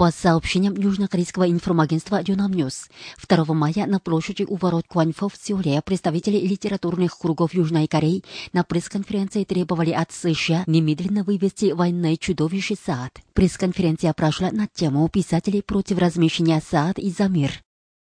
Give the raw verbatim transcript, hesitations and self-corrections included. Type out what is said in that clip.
По сообщениям южнокорейского информагентства Yonhap News, второго мая на площади у ворот Кванфо в Сеуле представители литературных кругов Южной Кореи на пресс-конференции требовали от США немедленно вывести военное чудовище СААД. Пресс-конференция прошла на тему писателей против размещения СААД и за мир.